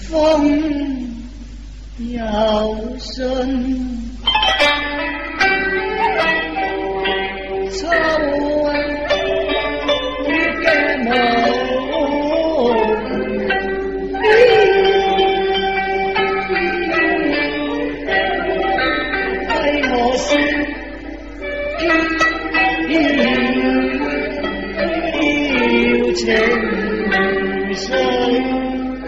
风有信，秋雨嘅雾，为我心了情绪。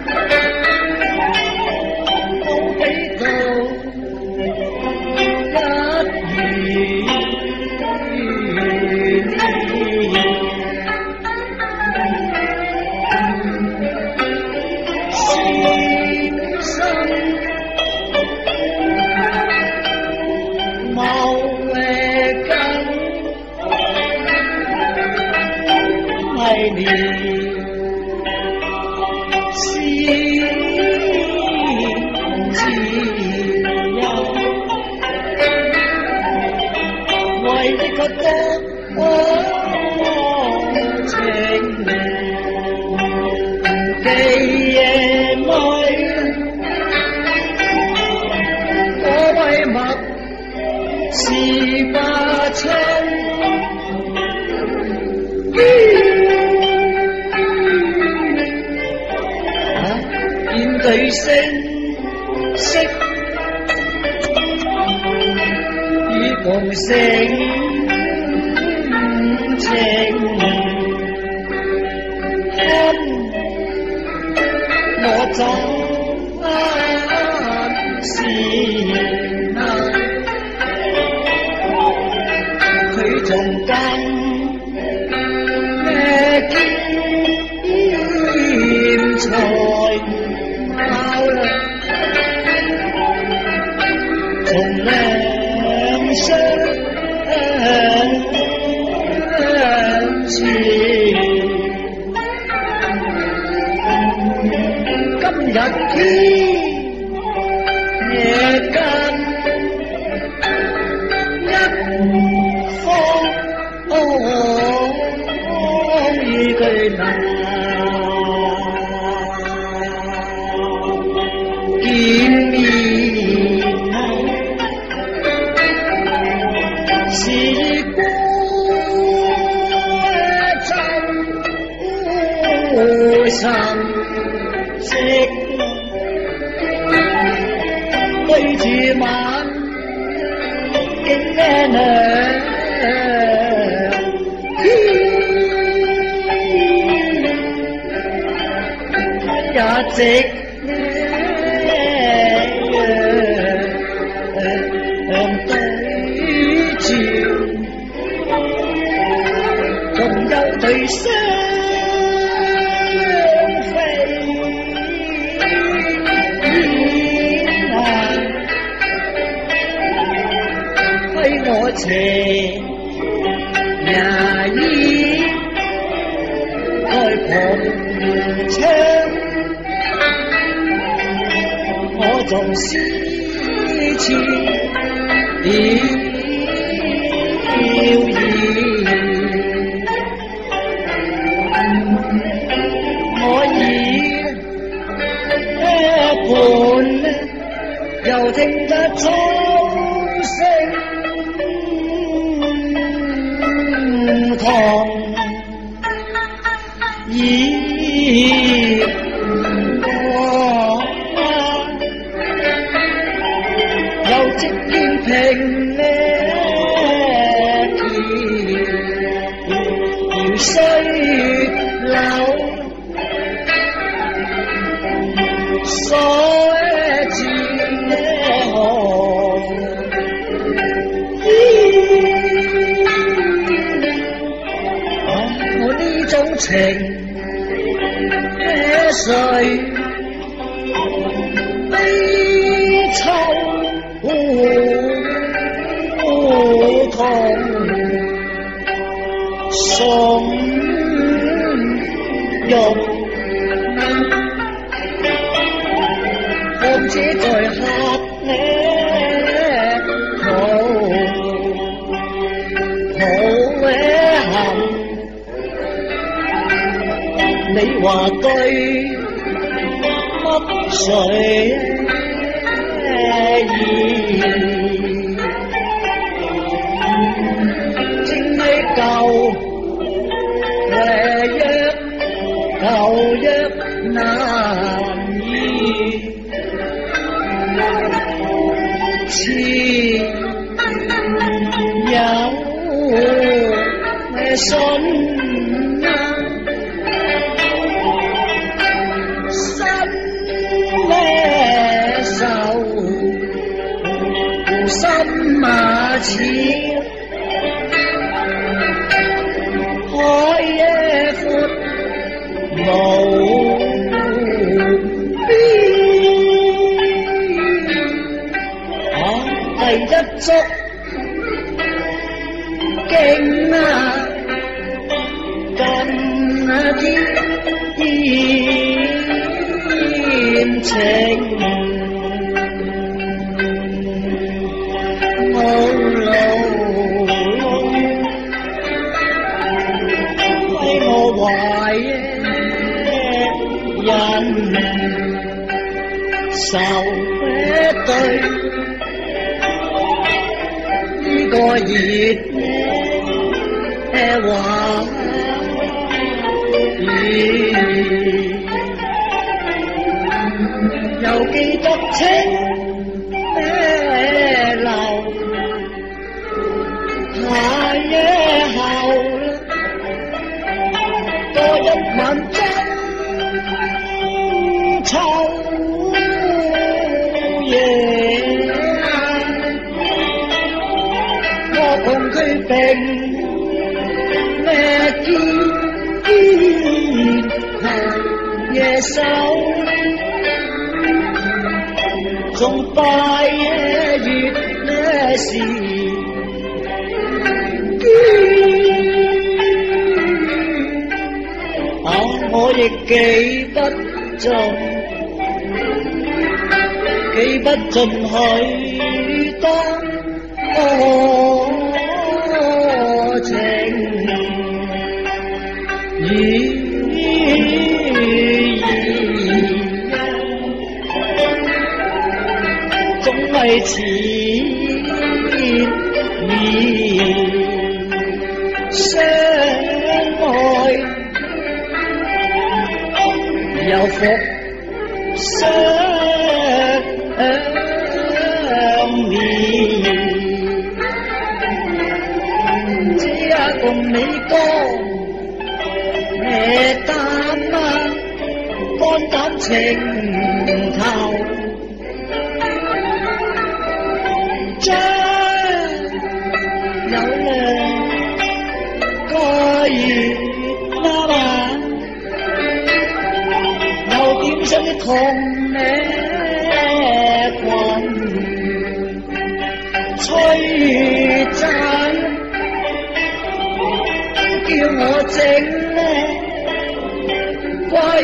为你先自由，为你觉得情记夜里，我为默是不亲。面对声色与共性情，看我怎是难，佢仲更兼才。从两相前，今日天夜間一方與佢見面時光就神色對住晚景亮也值對住，仲有對雙飛為我情也已開篷窗，我仲思前飄逸，我已伴又聽得鐘聲同意我又即見平水流，所至何？我呢種情誰悲秋痛送肉，況且在客你話對乜谁意？正你舊舊約難移，似有信啊，新咩愁，心馬似海野闊無邊，第一足勁啊，更天情。懷人愁對呢個熱話語，又記得清流夏夜後。多一晚爭秋夜，我共佢並咩肩攜夜手，仲拜月呢時我亦記不盡許多情總為纏綿相愛。又復相連，只共你講咩膽啊，肝膽情頭，將有兩個月啦嘛。點啲痛呢困，吹讚叫我整呢歸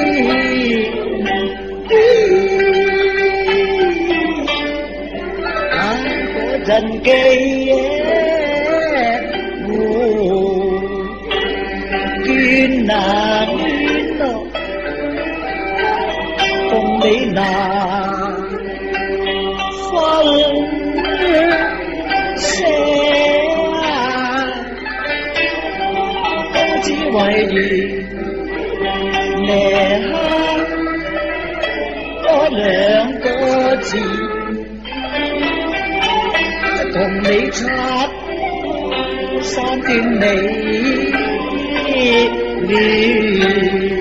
嗰陣記見那邊度共你那分些都只為夜黑多兩個字，同你插三段美戀。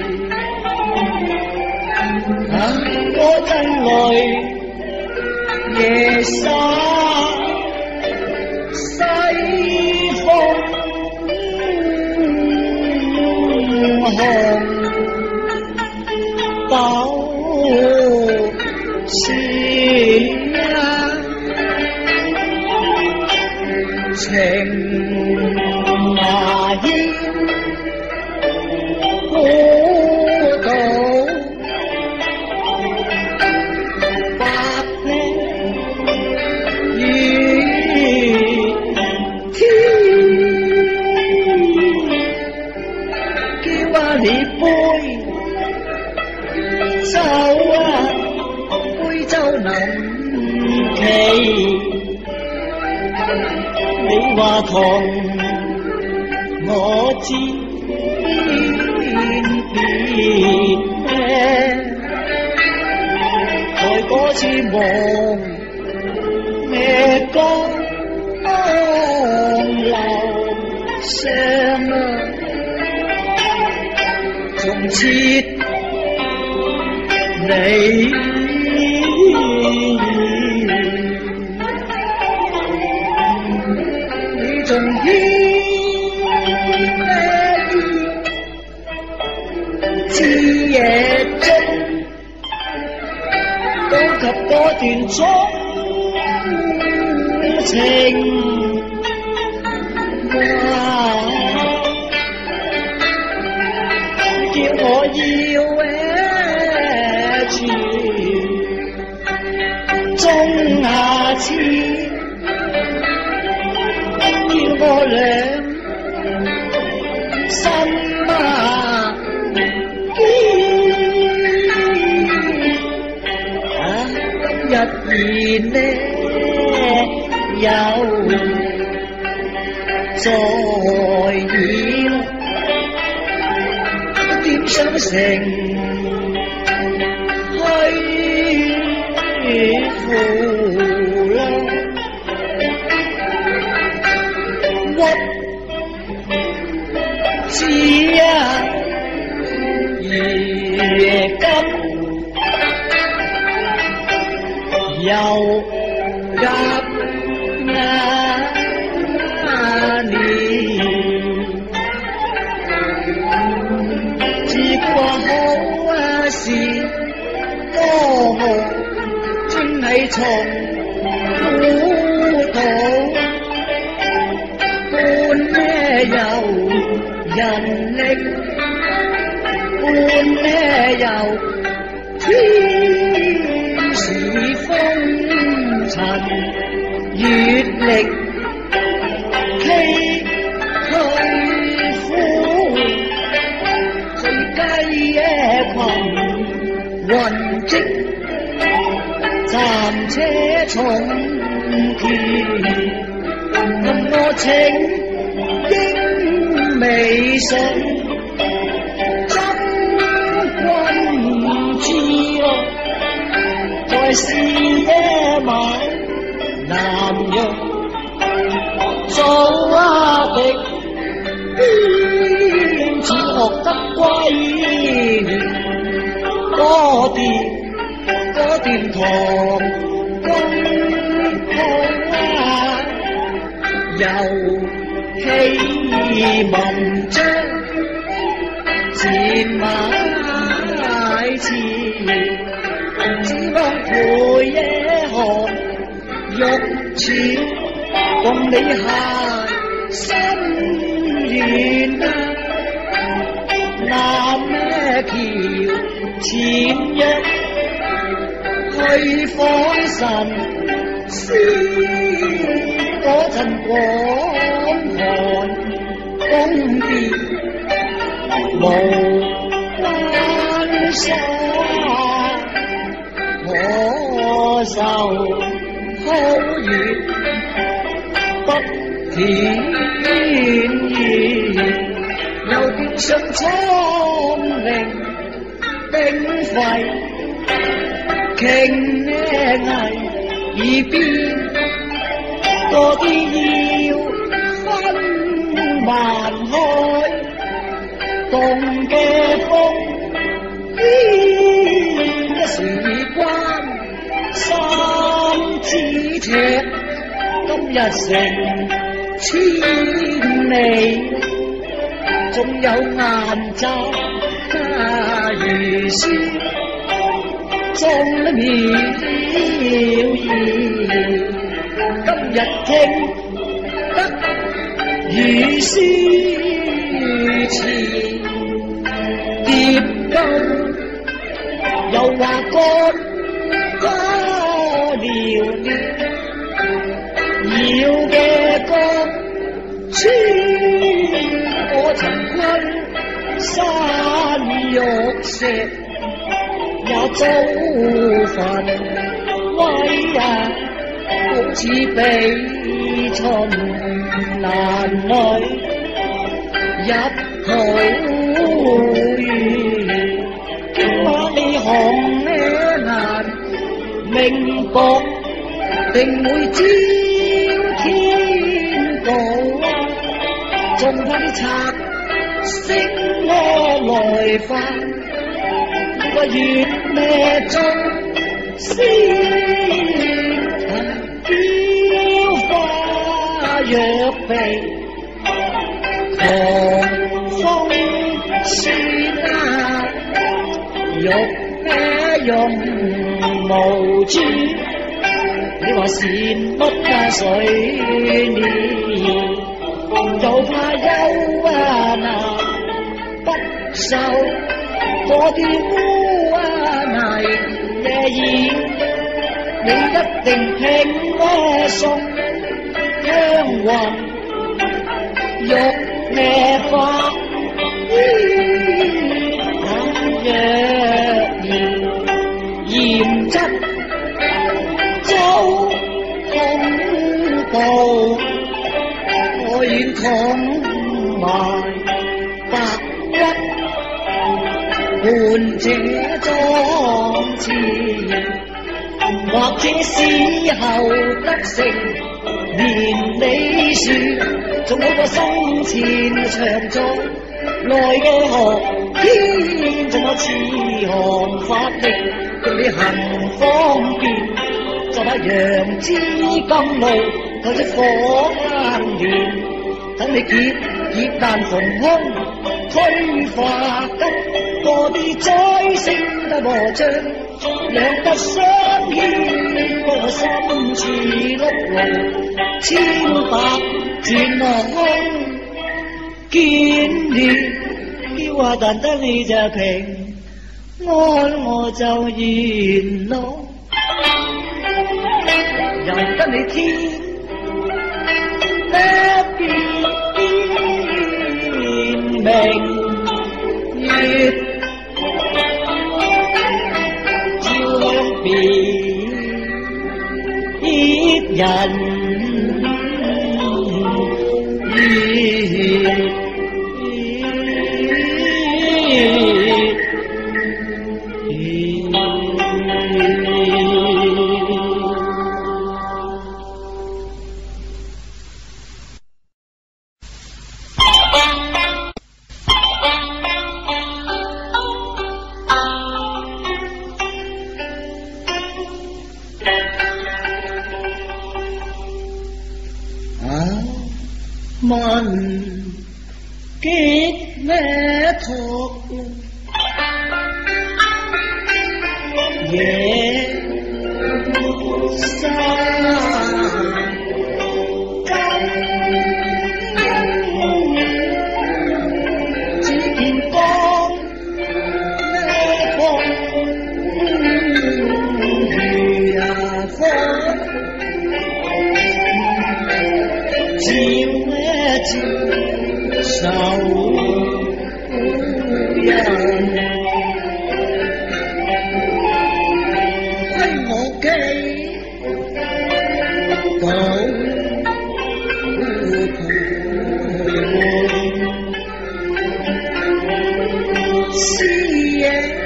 嗰陣淚夜沙西風紅豆豉情麻煙古道。你杯酒啊！ 話同我知在嗰次夢咩江流上從切你仲牽枝野中都及嗰段衷情話，叫我要住中下次，叫我兩心啊今日然呢又再現，點想成虛負啦，屈指啊如今又夾自過好事多麼真係從苦惱，半咩有人力，半咩有天時風塵月力崎嶇苦，最雞野群雲積暫且從田，任我情應未順，真君知在是野馬南洋做敵，邊似學得歸嗰段唐公好又起文章前買詞，只望陪夜寒玉池，共你下心願啊！南咩橋前約去訪神師，嗰陣廣寒宮殿無關沙，我受好月不天意，又跌上蒼靈冰廢傾危而變，多啲要分萬開，凍嘅風一時關三咫尺，今日成千里，仲有顏集如詩中了妙意，今日聽得如詩詞，蝶高又話幹花寥寥，搖嘅歌穿我曾困山玉石，也遭焚威啊，好似被春難裏入土園，把你紅呢顏明國定會照天道啊！盡快啲拆色我來化，個月咩中先飄花若被狂風吹啊，玉咩用無珠，你話善乜啊水年，就怕憂啊難不受嗰啲污啊泥嘅染，你一定拼我送香雲玉咩花若然鹽質周空道，我願捅埋白骨換這莊錢，或者時候得成連理樹，仲好過生前長在內嘅河天，仲有慈航法力讓你行方便，就怕楊枝甘露透出火坑面，等你劫難逢空推化金，過啲災星得和將兩不相牽，我心似碌路千百轉落空，見你叫話但得你就平安，我就願咯，由得你天不變明月照亮別人問結咩託夜沙金，只見光咩風如呀風照愁人虧我記到思夜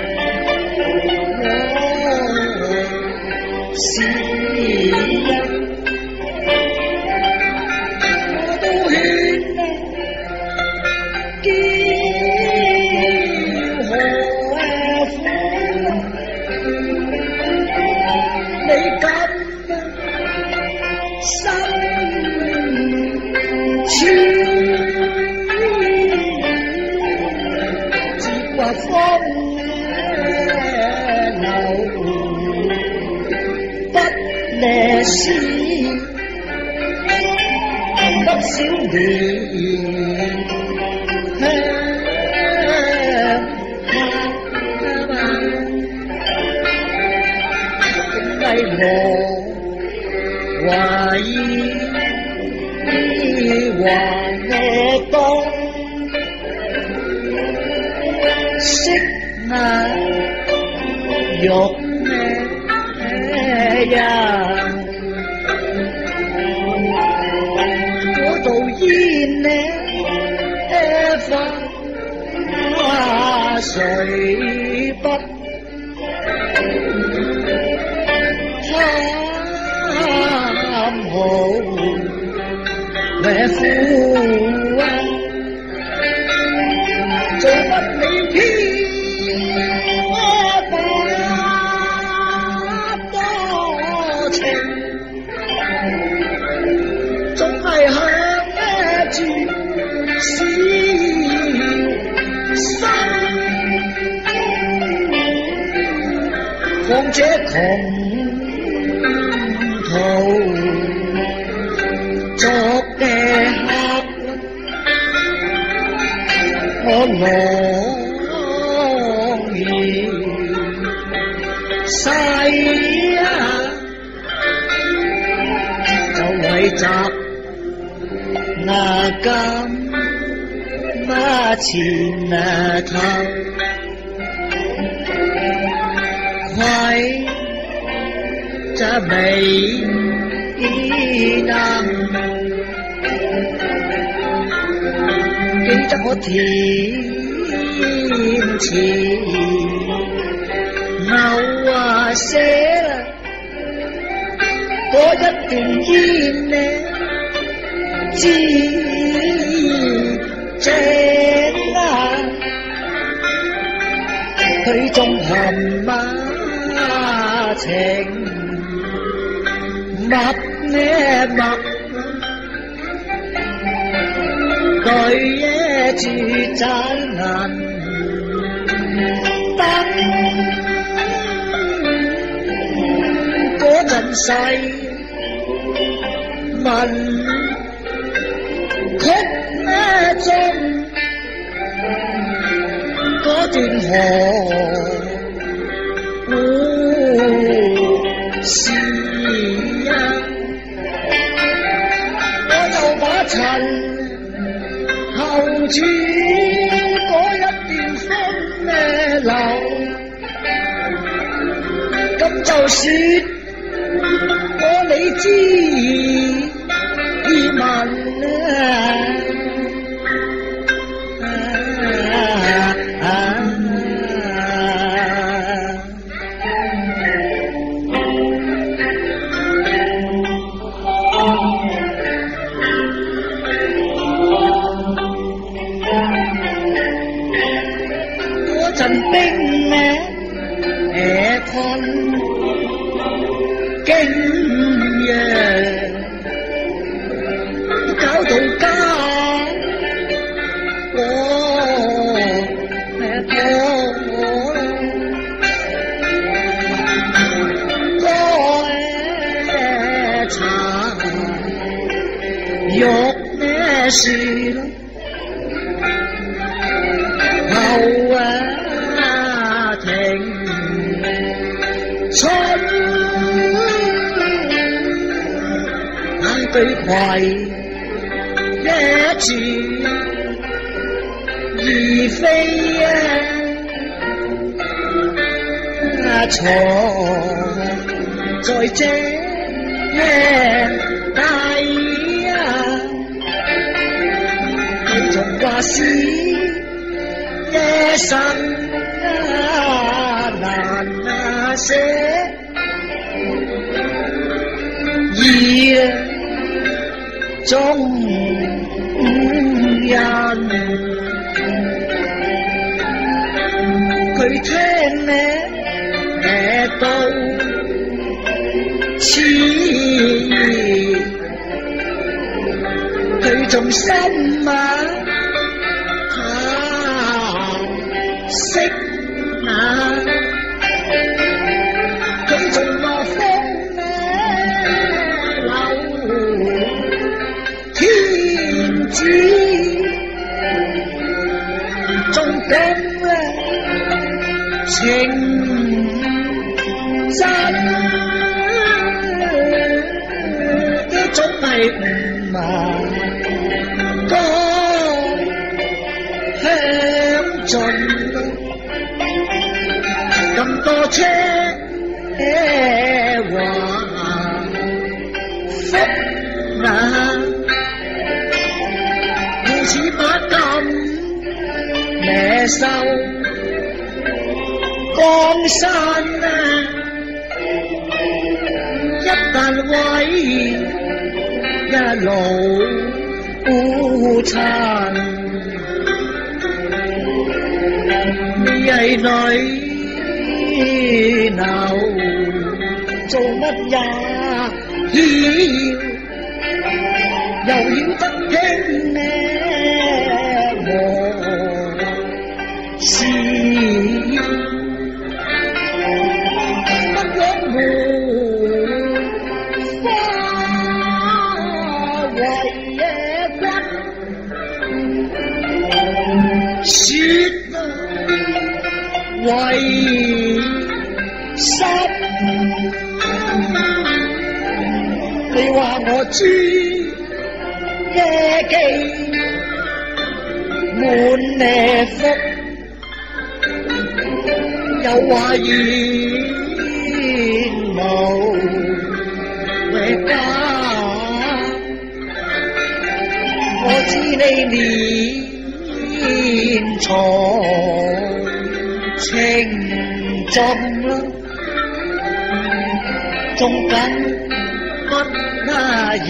我思風流不離詩，不少年香低我懷疑還我當識那玉咩人， 水不貪好為富啊，做不你偏不多情，總係向住小心，況且窮途作嘅客，我樂意細啊，就為集那金馬前那頭，虧這美能記得我田前牛啊寫嗰一段煙呢，知正啊，佢仲含馬情默呢默，佢嘢住盞銀燈，嗰陣細問曲咩鐘，嗰段河故事啊，我就把塵候住嗰一段風咩流，咁就說我你知意問陣兵呢困驚呀，搞到家我破個茶肉呢樹後啊春眼對葵一住而飛啊，藏在這大啊，佢仲話是夜神難寫意中人，佢聽呢到似佢仲心啊識啊，佢仲話風呢流天主仲咁呢情真，呢種係唔係個向盡咁多車話福啊，好似把咁野獸江山啊，一旦毀，一路殘。你係女流，做乜也曉，又曉得輕呢我是。為濕，你話我豬野記滿呢福，又話煙霧為家，我知你年財情盡啦，仲緊不嫌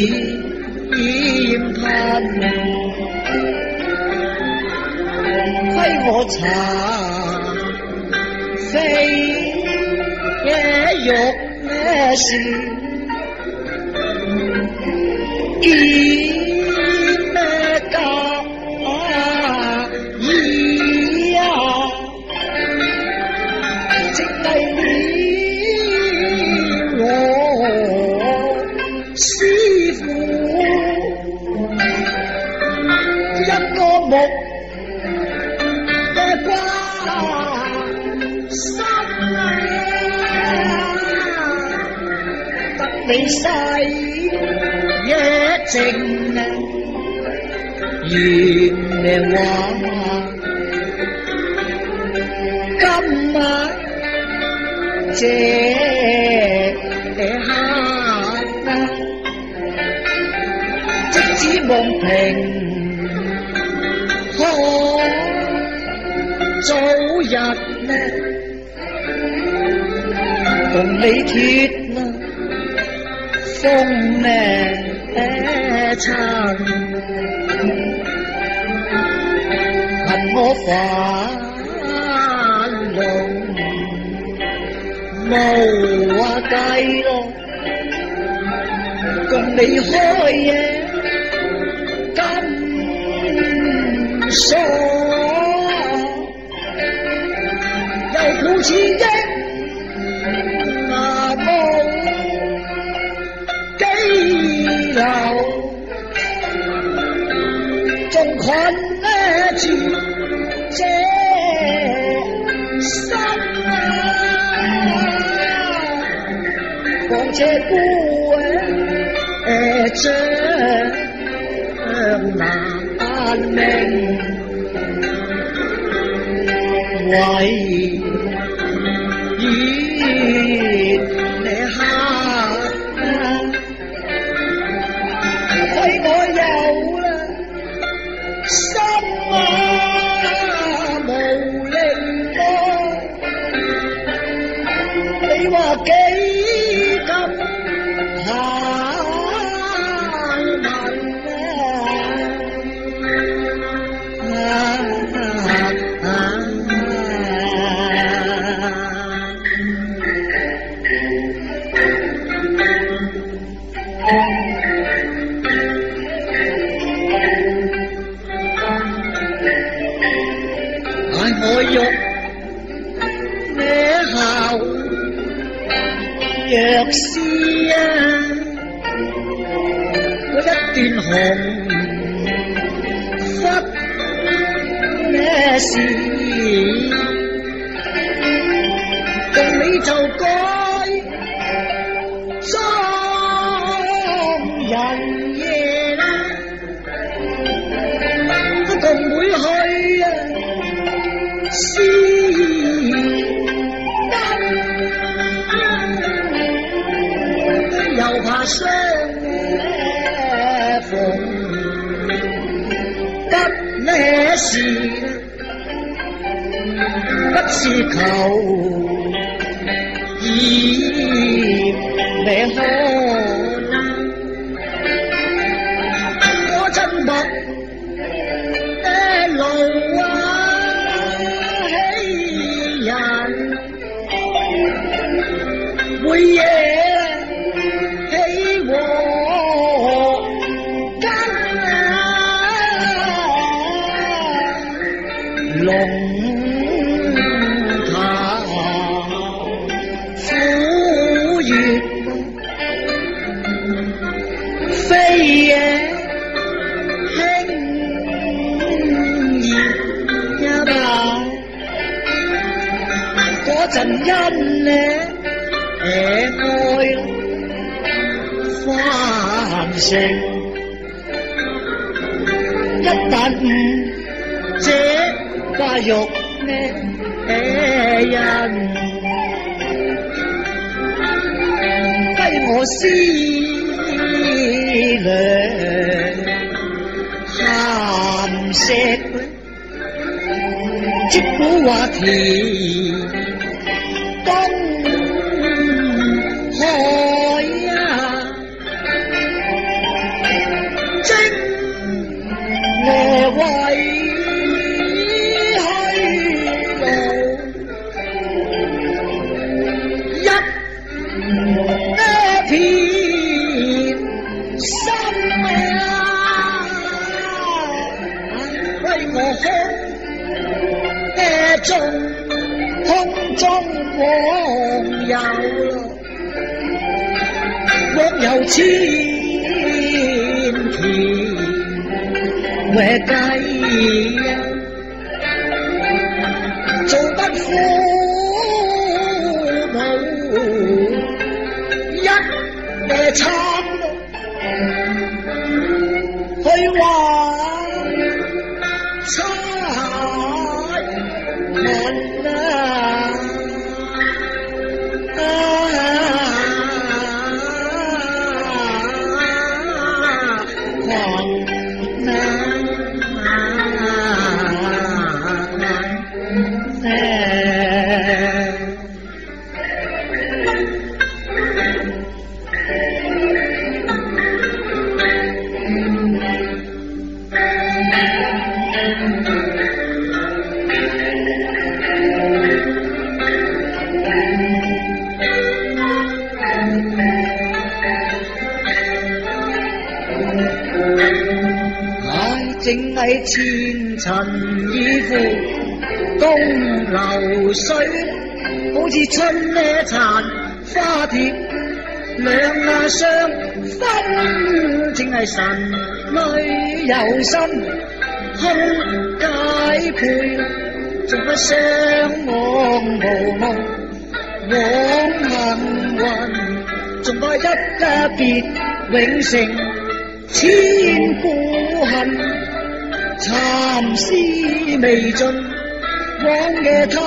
貧，虧我茶飛野肉呢是見咩家木嘅瓜心啊，得你細嘢靜啊，原嚟話今晚這刻啊，即使望平。早日呢，同你脫啦風呢塵，恨我煩惱無話計咯，共你開嘢咁傻。好似益牙無幾流，仲困呢住這心啊，況且孤將難明。為熱你黑，虧我有啦心啊無力咯，你話幾咁閒文啊？我欲你後若是啊，我一段紅忽咩事，共你就該裝人嘢啦，都共會去啊。是得，又怕相逢，得呢事。 不是求意你可能，我真默路欺人，會惹起禍根，龍潭虎穴飛野輕易一把，嗰陣因愛翻成，一旦誤這塊肉人，歸我思量鹹石，即古話題東海精為去路，一片心為我空中往遊千遍為計，做不父母一參去玩正係前塵已付東流水，好似春呢殘花蝶兩相分，正係神裏有心空解配，仲不相望無夢往幸運，仲不一別永成千古恨。蠶絲未盡，往夜偷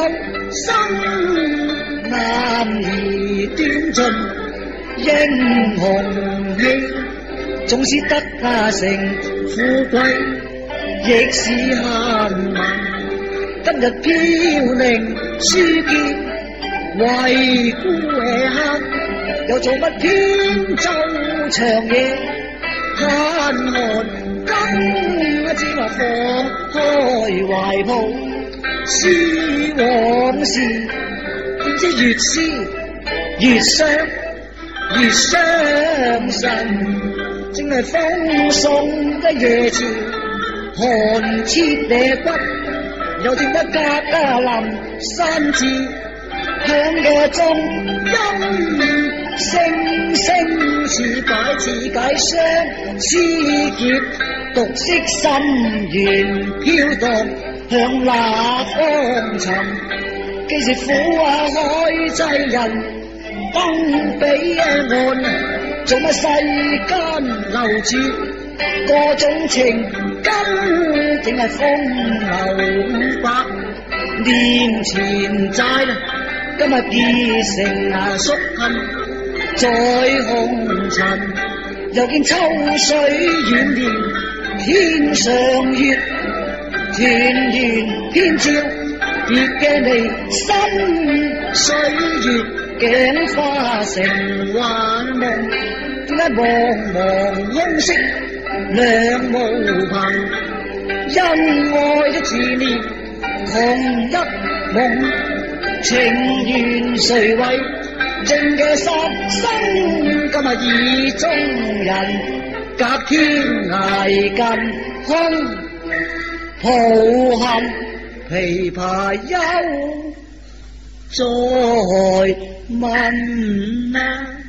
生男兒端盡，英雄氣縱使得成富貴，亦是幸運。今日飄零書劍，為孤客，又做乜偏奏長夜嘆寒？今只話放開懷抱思往事，點知越思越傷神，正係風送的夜潮寒徹你骨，又聽得格林山寺響嘅鐘音，聲聲似解相思結，獨識心弦飄蕩向那方尋，既是苦海濟人登彼岸，做乜世間流轉各種情根，淨係風流500年前債，今日結成宿恨在紅塵，又見秋水遠連天上月，團圓偏照別嘅你心歲月鏡化成幻夢，點解茫茫空色兩無憑？因愛的自念同一夢，情緣誰為正嘅十生？今日意中人隔天涯近空，抱憾琵琶休再問啊！